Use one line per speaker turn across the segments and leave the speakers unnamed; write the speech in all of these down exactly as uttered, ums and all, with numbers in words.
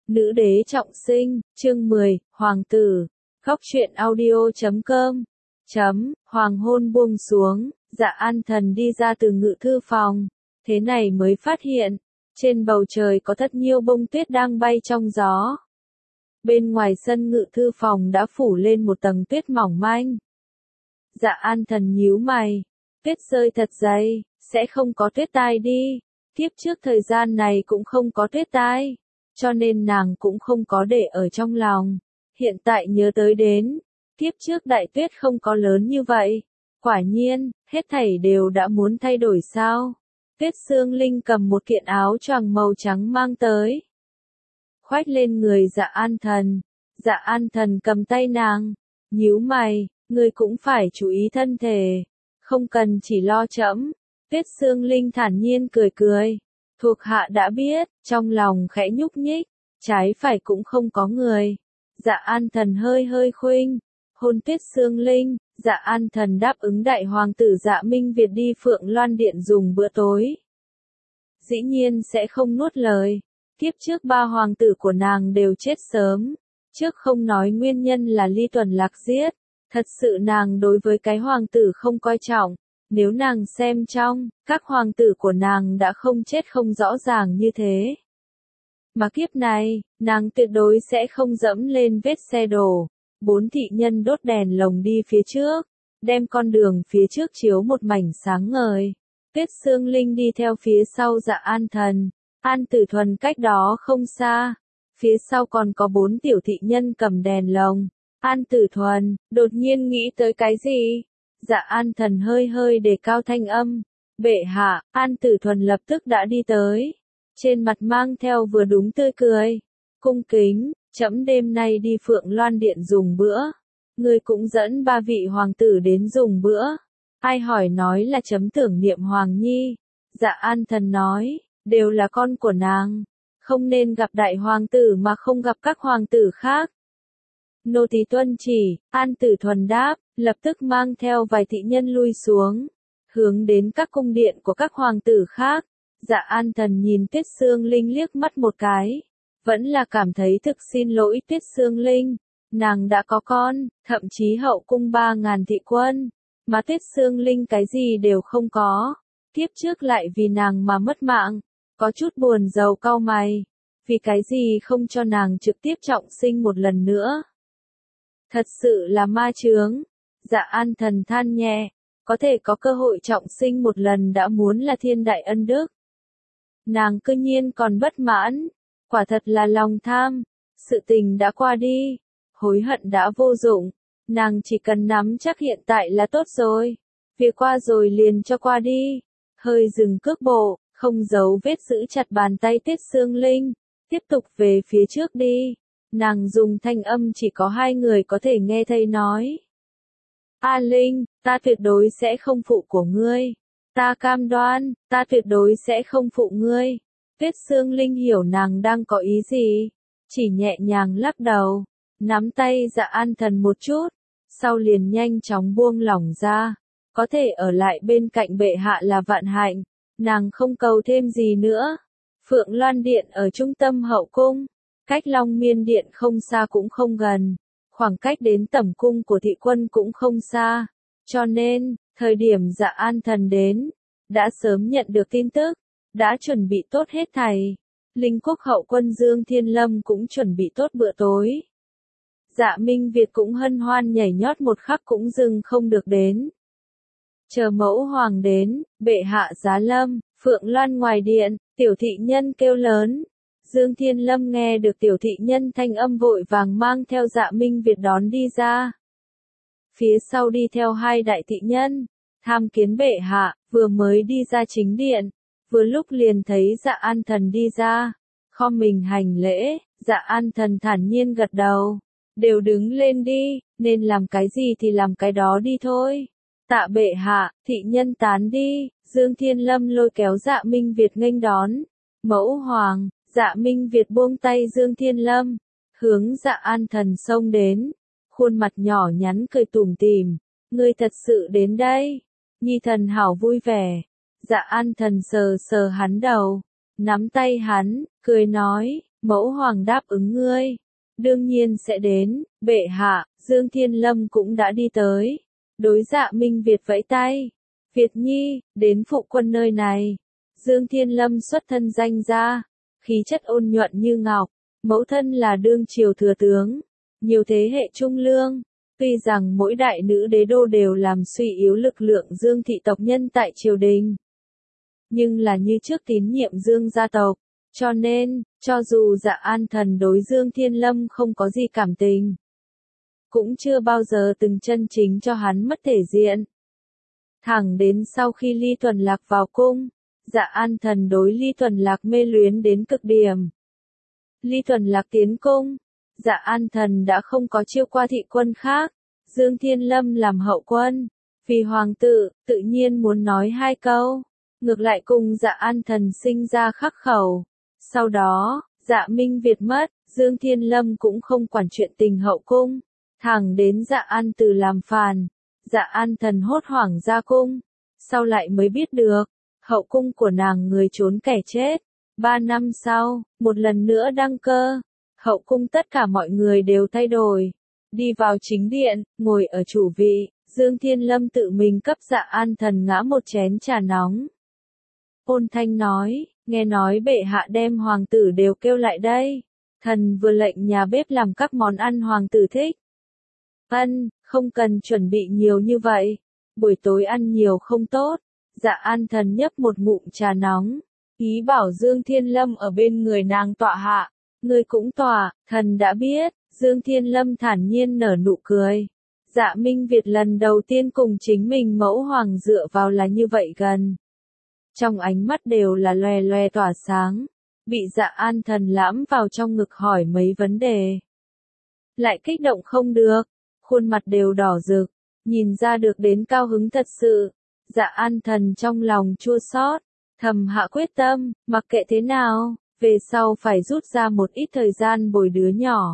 Nữ đế trọng sinh, chương mười, Hoàng tử. Góc truyện audio chấm com. Chấm, hoàng hôn buông xuống, Dạ An Thần đi ra từ ngự thư phòng. Thế này mới phát hiện, trên bầu trời có thật nhiều bông tuyết đang bay trong gió. Bên ngoài sân ngự thư phòng đã phủ lên một tầng tuyết mỏng manh. Dạ An Thần nhíu mày, tuyết rơi thật dày, sẽ không có tuyết tai đi. Tiếp trước thời gian này cũng không có tuyết tai, cho nên nàng cũng không có để ở trong lòng. Hiện tại nhớ tới đến, tiếp trước đại tuyết không có lớn như vậy. Quả nhiên, hết thảy đều đã muốn thay đổi sao. Tuyết Sương Linh cầm một kiện áo choàng màu trắng mang tới, khoác lên người Dạ An Thần. Dạ An Thần cầm tay nàng, nhíu mày, ngươi cũng phải chú ý thân thể, không cần chỉ lo trẫm. Tuyết Sương Linh thản nhiên cười cười, thuộc hạ đã biết, trong lòng khẽ nhúc nhích, trái phải cũng không có người. Dạ An Thần hơi hơi khuynh, hôn Tuyết Sương Linh. Dạ An Thần đáp ứng đại hoàng tử Dạ Minh Việt đi Phượng Loan Điện dùng bữa tối. Dĩ nhiên sẽ không nuốt lời, tiếp trước ba hoàng tử của nàng đều chết sớm, trước không nói nguyên nhân là Ly Tuần Lạc giết, thật sự nàng đối với cái hoàng tử không coi trọng. Nếu nàng xem trong, các hoàng tử của nàng đã không chết không rõ ràng như thế. Mà kiếp này, nàng tuyệt đối sẽ không dẫm lên vết xe đổ. Bốn thị nhân đốt đèn lồng đi phía trước, đem con đường phía trước chiếu một mảnh sáng ngời. Tuyết Sương Linh đi theo phía sau Dạ An Thần, An Tử Thuần cách đó không xa. Phía sau còn có bốn tiểu thị nhân cầm đèn lồng. An Tử Thuần, đột nhiên nghĩ tới cái gì? Dạ An Thần hơi hơi đề cao thanh âm. Bệ hạ, An Tử Thuần lập tức đã đi tới. Trên mặt mang theo vừa đúng tươi cười. Cung kính, trẫm đêm nay đi Phượng Loan Điện dùng bữa. Ngươi cũng dẫn ba vị hoàng tử đến dùng bữa. Ai hỏi nói là chấm tưởng niệm Hoàng Nhi. Dạ An Thần nói, đều là con của nàng. Không nên gặp đại hoàng tử mà không gặp các hoàng tử khác. Nô tỳ tuân chỉ. An Tử Thuần đáp, lập tức mang theo vài thị nhân lui xuống, hướng đến các cung điện của các hoàng tử khác. Dạ An Thần nhìn Tuyết Sương Linh liếc mắt một cái, vẫn là cảm thấy thực xin lỗi Tuyết Sương Linh. Nàng đã có con, thậm chí hậu cung ba ngàn thị quân, mà Tuyết Sương Linh cái gì đều không có. Tiếp trước lại vì nàng mà mất mạng, có chút buồn rầu cau mày, vì cái gì không cho nàng trực tiếp trọng sinh một lần nữa. Thật sự là ma chướng. Dạ An Thần than nhẹ, có thể có cơ hội trọng sinh một lần đã muốn là thiên đại ân đức. Nàng cư nhiên còn bất mãn, quả thật là lòng tham. Sự tình đã qua đi, hối hận đã vô dụng, nàng chỉ cần nắm chắc hiện tại là tốt rồi. Việc qua rồi liền cho qua đi. Hơi dừng cước bộ, không giấu vết giữ chặt bàn tay Tuyết Sương Linh, tiếp tục về phía trước đi. Nàng dùng thanh âm chỉ có hai người có thể nghe thấy nói. A Linh, ta tuyệt đối sẽ không phụ của ngươi. Ta cam đoan, ta tuyệt đối sẽ không phụ ngươi. Tuyết Sương Linh hiểu nàng đang có ý gì, chỉ nhẹ nhàng lắc đầu, nắm tay Dạ An Thần một chút, sau liền nhanh chóng buông lỏng ra. Có thể ở lại bên cạnh bệ hạ là vạn hạnh, nàng không cầu thêm gì nữa. Phượng Loan Điện ở trung tâm hậu cung, cách Long Miên Điện không xa cũng không gần, khoảng cách đến tẩm cung của thị quân cũng không xa, cho nên, thời điểm Dạ An Thần đến, đã sớm nhận được tin tức, đã chuẩn bị tốt hết thảy. Linh Quốc hậu quân Dương Thiên Lâm cũng chuẩn bị tốt bữa tối. Dạ Minh Việt cũng hân hoan nhảy nhót một khắc cũng dừng không được đến. Chờ mẫu hoàng đến, bệ hạ giá lâm. Phượng Loan ngoài điện, tiểu thị nhân kêu lớn. Dương Thiên Lâm nghe được tiểu thị nhân thanh âm vội vàng mang theo Dạ Minh Việt đón đi ra. Phía sau đi theo hai đại thị nhân, tham kiến bệ hạ, vừa mới đi ra chính điện, vừa lúc liền thấy Dạ An Thần đi ra, khom mình hành lễ. Dạ An Thần thản nhiên gật đầu, đều đứng lên đi, nên làm cái gì thì làm cái đó đi thôi. Tạ bệ hạ, thị nhân tán đi. Dương Thiên Lâm lôi kéo Dạ Minh Việt nghênh đón. Mẫu hoàng. Dạ Minh Việt buông tay Dương Thiên Lâm, hướng Dạ An Thần xông đến, khuôn mặt nhỏ nhắn cười tủm tỉm, ngươi thật sự đến đây. Nhi thần hảo vui vẻ. Dạ An Thần sờ sờ hắn đầu, nắm tay hắn, cười nói, Mẫu hoàng đáp ứng ngươi. Đương nhiên sẽ đến, bệ hạ, Dương Thiên Lâm cũng đã đi tới. Đối Dạ Minh Việt vẫy tay. Việt Nhi, đến phụ quân nơi này. Dương Thiên Lâm xuất thân danh ra, khí chất ôn nhuận như ngọc, mẫu thân là đương triều thừa tướng, nhiều thế hệ trung lương. Tuy rằng mỗi đại nữ đế đô đều làm suy yếu lực lượng Dương thị tộc nhân tại triều đình, nhưng là như trước tín nhiệm Dương gia tộc, cho nên, cho dù Dạ An Thần đối Dương Thiên Lâm không có gì cảm tình, cũng chưa bao giờ từng chân chính cho hắn mất thể diện. Thẳng đến sau khi Ly Tuần Lạc vào cung, Dạ An Thần đối Ly Tuần Lạc mê luyến đến cực điểm. Ly Tuần Lạc tiến cung, Dạ An Thần đã không có chiêu qua thị quân khác, Dương Thiên Lâm làm hậu quân, vì hoàng tử, tự nhiên muốn nói hai câu, ngược lại cùng Dạ An Thần sinh ra khắc khẩu. Sau đó, Dạ Minh Việt mất, Dương Thiên Lâm cũng không quản chuyện tình hậu cung, thẳng đến Dạ An Từ làm phàn, Dạ An Thần hốt hoảng ra cung, sau lại mới biết được, hậu cung của nàng người trốn kẻ chết. Ba năm sau, một lần nữa đăng cơ, hậu cung tất cả mọi người đều thay đổi. Đi vào chính điện, ngồi ở chủ vị, Dương Thiên Lâm tự mình cấp Dạ An Thần ngã một chén trà nóng. Ôn thanh nói, nghe nói bệ hạ đem hoàng tử đều kêu lại đây. Thần vừa lệnh nhà bếp làm các món ăn hoàng tử thích. Ân, không cần chuẩn bị nhiều như vậy. Buổi tối ăn nhiều không tốt. Dạ An Thần nhấp một ngụm trà nóng. Ý bảo Dương Thiên Lâm ở bên người nàng tọa hạ. Ngươi cũng tọa, thần đã biết. Dương Thiên Lâm thản nhiên nở nụ cười. Dạ Minh Việt lần đầu tiên cùng chính mình mẫu hoàng dựa vào là như vậy gần. Trong ánh mắt đều là loè loè tỏa sáng. Bị Dạ An Thần lãm vào trong ngực hỏi mấy vấn đề. Lại kích động không được. Khuôn mặt đều đỏ rực. Nhìn ra được đến cao hứng thật sự. Dạ An Thần trong lòng chua xót, thầm hạ quyết tâm, mặc kệ thế nào, về sau phải rút ra một ít thời gian bồi đứa nhỏ.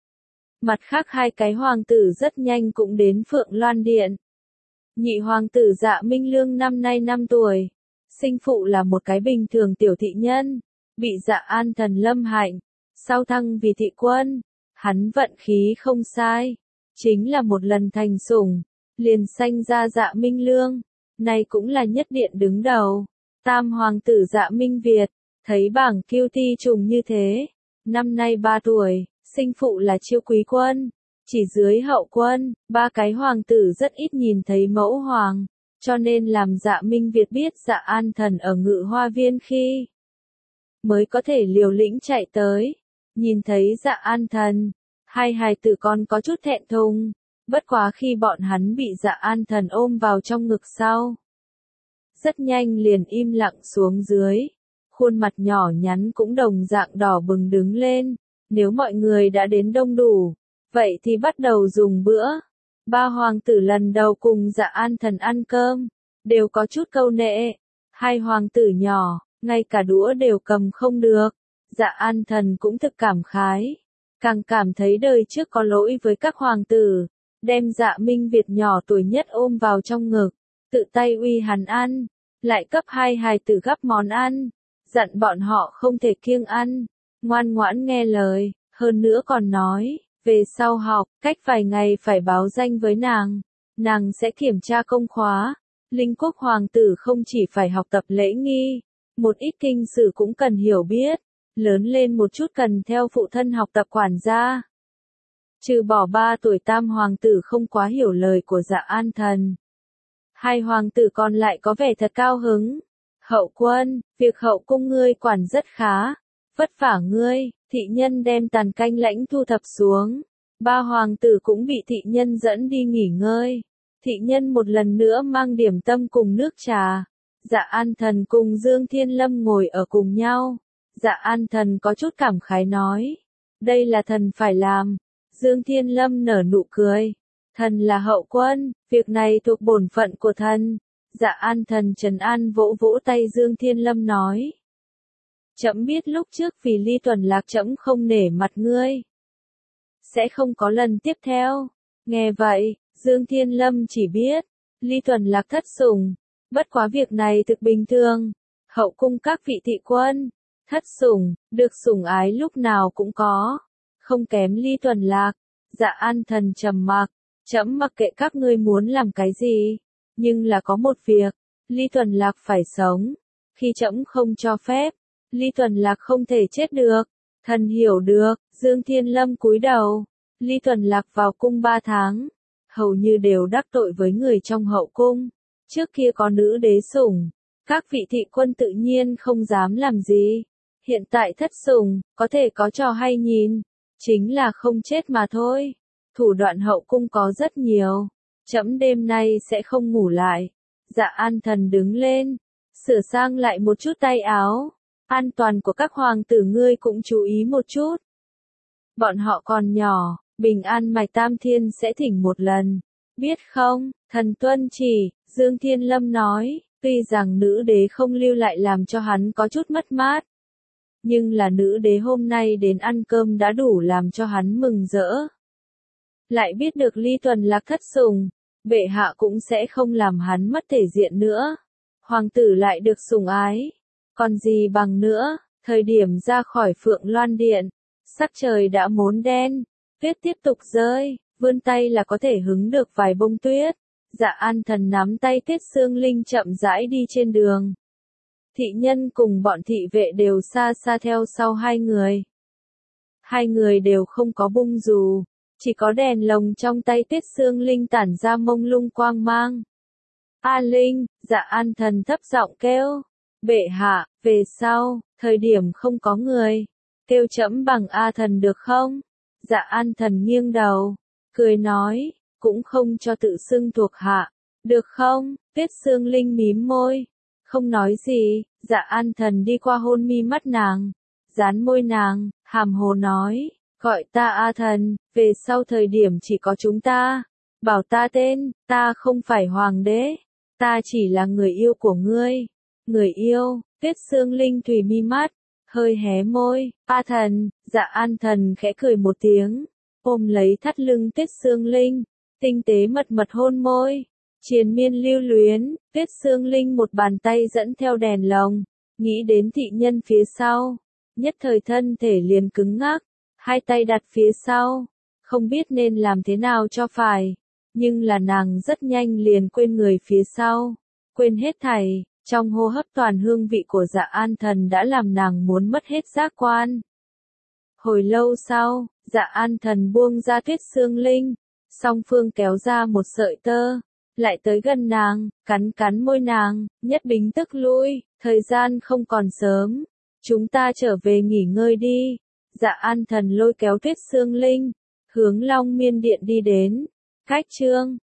Mặt khác hai cái hoàng tử rất nhanh cũng đến Phượng Loan Điện. Nhị hoàng tử Dạ Minh Lương năm nay năm tuổi, sinh phụ là một cái bình thường tiểu thị nhân, bị Dạ An Thần lâm hạnh, sau thăng vì thị quân, hắn vận khí không sai, chính là một lần thành sủng, liền sanh ra Dạ Minh Lương, này cũng là nhất điện đứng đầu. Tam hoàng tử Dạ Minh Việt, thấy bảng kiêu ti trùng như thế, năm nay ba tuổi, sinh phụ là chiêu quý quân, chỉ dưới hậu quân, ba cái hoàng tử rất ít nhìn thấy mẫu hoàng, cho nên làm Dạ Minh Việt biết Dạ An Thần ở Ngự Hoa Viên khi mới có thể liều lĩnh chạy tới, nhìn thấy Dạ An Thần, hai hài tử con có chút thẹn thùng, bất quá khi bọn hắn bị Dạ An Thần ôm vào trong ngực sau, rất nhanh liền im lặng xuống dưới, khuôn mặt nhỏ nhắn cũng đồng dạng đỏ bừng đứng lên. Nếu mọi người đã đến đông đủ, vậy thì bắt đầu dùng bữa. Ba hoàng tử lần đầu cùng Dạ An Thần ăn cơm, đều có chút câu nệ. Hai hoàng tử nhỏ, ngay cả đũa đều cầm không được. Dạ An Thần cũng thực cảm khái, càng cảm thấy đời trước có lỗi với các hoàng tử, đem Dạ Minh Việt nhỏ tuổi nhất ôm vào trong ngực, tự tay uy hắn ăn, lại cấp hai hài tử gắp món ăn, dặn bọn họ không thể kiêng ăn. Ngoan ngoãn nghe lời, hơn nữa còn nói, về sau học, cách vài ngày phải báo danh với nàng, nàng sẽ kiểm tra công khóa. Linh quốc hoàng tử không chỉ phải học tập lễ nghi, một ít kinh sử cũng cần hiểu biết, lớn lên một chút cần theo phụ thân học tập quản gia. Trừ bỏ ba tuổi tam hoàng tử không quá hiểu lời của Dạ An Thần. Hai hoàng tử còn lại có vẻ thật cao hứng. Hậu quân, việc hậu cung ngươi quản rất khá. Vất vả ngươi, thị nhân đem tàn canh lãnh thu thập xuống. Ba hoàng tử cũng bị thị nhân dẫn đi nghỉ ngơi. Thị nhân một lần nữa mang điểm tâm cùng nước trà. Dạ An Thần cùng Dương Thiên Lâm ngồi ở cùng nhau. Dạ An Thần có chút cảm khái nói. Đây là thần phải làm. Dương Thiên Lâm nở nụ cười. Thần là hậu quân, việc này thuộc bổn phận của thần. Dạ An Thần trấn an vỗ vỗ tay Dương Thiên Lâm nói. Trẫm biết lúc trước vì Ly Tuần Lạc trẫm không nể mặt ngươi, sẽ không có lần tiếp theo. Nghe vậy, Dương Thiên Lâm chỉ biết, Ly Tuần Lạc thất sủng, bất quá việc này thực bình thường. Hậu cung các vị thị quân, Thất sủng, được sủng ái lúc nào cũng có, không kém Ly Tuần Lạc. Dạ An Thần trầm mặc, trẫm mặc kệ các ngươi muốn làm cái gì, nhưng là có một việc, Ly Tuần Lạc phải sống, khi trẫm không cho phép, Ly Tuần Lạc không thể chết được. Thần hiểu được, Dương Thiên Lâm cúi đầu, Ly Tuần Lạc vào cung ba tháng, hầu như đều đắc tội với người trong hậu cung, trước kia có nữ đế sủng, các vị thị quân tự nhiên không dám làm gì, hiện tại thất sủng, có thể có trò hay nhìn, chính là không chết mà thôi. Thủ đoạn hậu cung có rất nhiều, trẫm đêm nay sẽ không ngủ lại. Dạ An Thần đứng lên, sửa sang lại một chút tay áo, an toàn của các hoàng tử ngươi cũng chú ý một chút. Bọn họ còn nhỏ, bình an mạch tam thiên sẽ thỉnh một lần, biết không? Thần tuân chỉ, Dương Thiên Lâm nói, tuy rằng nữ đế không lưu lại làm cho hắn có chút mất mát, nhưng là nữ đế hôm nay đến ăn cơm đã đủ làm cho hắn mừng rỡ. Lại biết được Ly Tuần Lạc thất sủng, bệ hạ cũng sẽ không làm hắn mất thể diện nữa. Hoàng tử lại được sủng ái, còn gì bằng nữa. Thời điểm ra khỏi Phượng Loan Điện, sắc trời đã muốn đen, tuyết tiếp tục rơi, vươn tay là có thể hứng được vài bông tuyết. Dạ An Thần nắm tay Tuyết Sương Linh chậm rãi đi trên đường. Thị nhân cùng bọn thị vệ đều xa xa theo sau hai người. Hai người đều không có bung dù, chỉ có đèn lồng trong tay Tuyết Sương Linh tản ra mông lung quang mang. A Linh, Dạ An Thần thấp giọng kêu, bệ hạ, về sau, thời điểm không có người, kêu trẫm bằng A Thần được không? Dạ An Thần nghiêng đầu, cười nói, cũng không cho tự xưng thuộc hạ, được không? Tuyết Sương Linh mím môi, không nói gì. Dạ An Thần đi qua hôn mi mắt nàng, dán môi nàng, hàm hồ nói, gọi ta A Thần, về sau thời điểm chỉ có chúng ta, bảo ta tên, ta không phải hoàng đế, ta chỉ là người yêu của ngươi. Người yêu? Tuyết Sương Linh thủy mi mắt, hơi hé môi. A Thần. Dạ An Thần khẽ cười một tiếng, ôm lấy thắt lưng Tuyết Sương Linh, tinh tế mật mật hôn môi, triền miên lưu luyến. Tuyết Sương Linh một bàn tay dẫn theo đèn lồng, nghĩ đến thị nhân phía sau, nhất thời thân thể liền cứng ngắc, hai tay đặt phía sau, không biết nên làm thế nào cho phải, nhưng là nàng rất nhanh liền quên người phía sau, quên hết thảy, trong hô hấp toàn hương vị của Dạ An Thần đã làm nàng muốn mất hết giác quan. Hồi lâu sau, Dạ An Thần buông ra Tuyết Sương Linh, song phương kéo ra một sợi tơ, lại tới gần nàng, cắn cắn môi nàng, nhất bính tức lui, thời gian không còn sớm, chúng ta trở về nghỉ ngơi đi. Dạ An Thần lôi kéo Tuyết Sương Linh, hướng Long Miên Điện đi đến. Cách chương